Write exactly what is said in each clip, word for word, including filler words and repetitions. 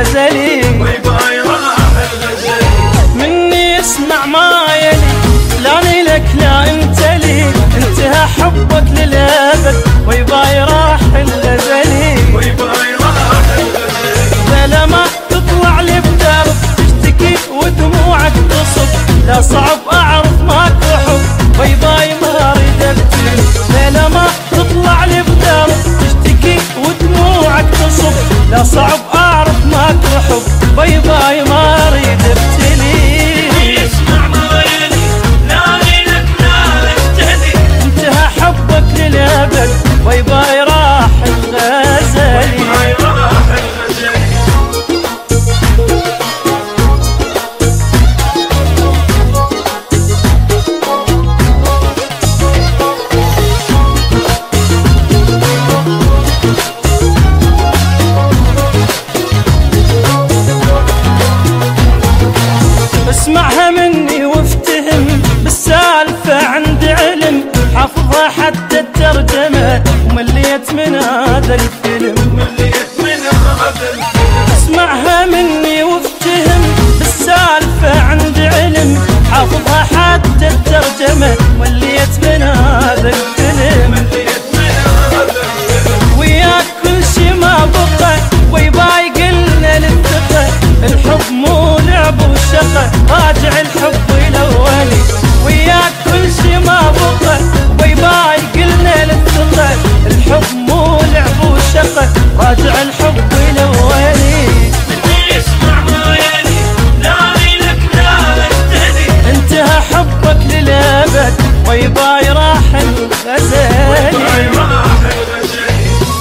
الغزلي باي باي راح الغزلي. مني اسمع ما يلي، لاني لك لا انت لي، انتهى حبك للابد باي باي راح الغزلي. باي باي راح الغزلي. بلا ما تطلع لي بدرب تشتكي ودموعك تصب، لا صعب اعرف ماكو حب باي باي ما اريد ابتلي. بلا ما تطلع لي بدرب تشتكي ودموعك تصب، لا صعب اعرف ماكو حب باي باي ما اريد ابتلي. اسمع ما يلي، لاني لك لا انتهي، انتهى حبك للابد باي باي راح الغزلي. باي باي راح الغزلي. اسمعها مني وافتهم بالسالفة، عندي علم حافظها حتى الترجمة، ومليت من هذا الفيلم. مليت من هذا الفيلم. اسمعها مني وافتهم بالسالفة، عندي علم حافظها حتى الترجمة، مليت من هذا الفيلم. مليت من هذا الفيلم. وياك كل شي ما بقى باي باي قلنا للثقة، الحب مو لعب وشقة راجع الحب الاولي. وياك كل شي ما بقى باي باي قلنا للثقة، الحب مو لعب وشقة راجع الحب الاولي. اسمع ما يلي، لاني لك لا انتهي، انتهى حبك للابد باي باي راح الغزلي. باي راح الغزلي.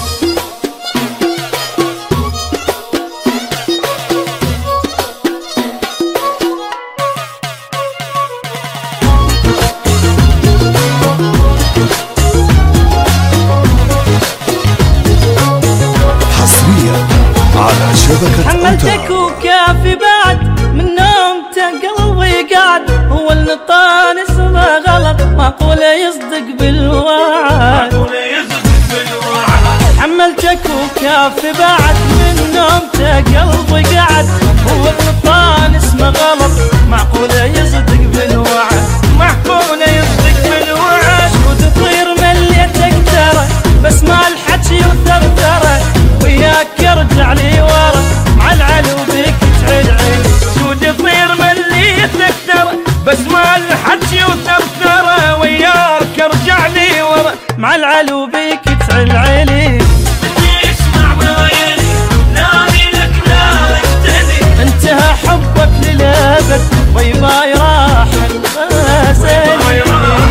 حصريا على شبكة حملتك أوتار. وكافي بعد من نومته قلبي قاعد، هو اللي طانس ما غلط معقولة يصدق بالوعد. معقولة يصدق بالوعد. حملتك وكافي بعد من نومته قلبي قاعد، هو اللي طانس ما غلط معقولة يصدق بالوعد. معقولة يصدق بالوعد. شو تطير مليتك ترى بس ما الحكي وثرثرة، وياك يرجع لي ورا مع العلو بيك تعيد عين. شو تطير مليتك ترى بس ما الحكي وثرثرة، وياك ارجع لي ورا مع العلو بيك تعيد عيني. اسمع ما يلي، لاني لك لا انتهي، انتهى حبك للابد باي باي راح الغزلي. باي راح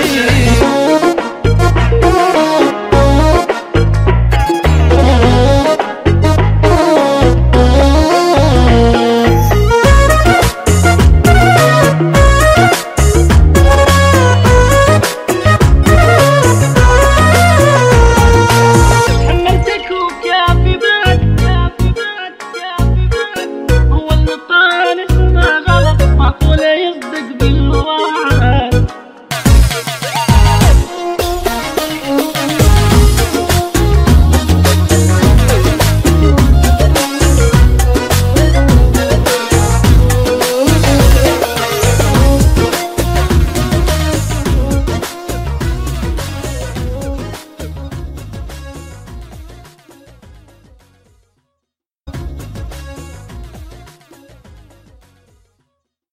حملتك وكافي بعد كافي بعد كافي بعد، هو اللي طانس ما غلط معقولة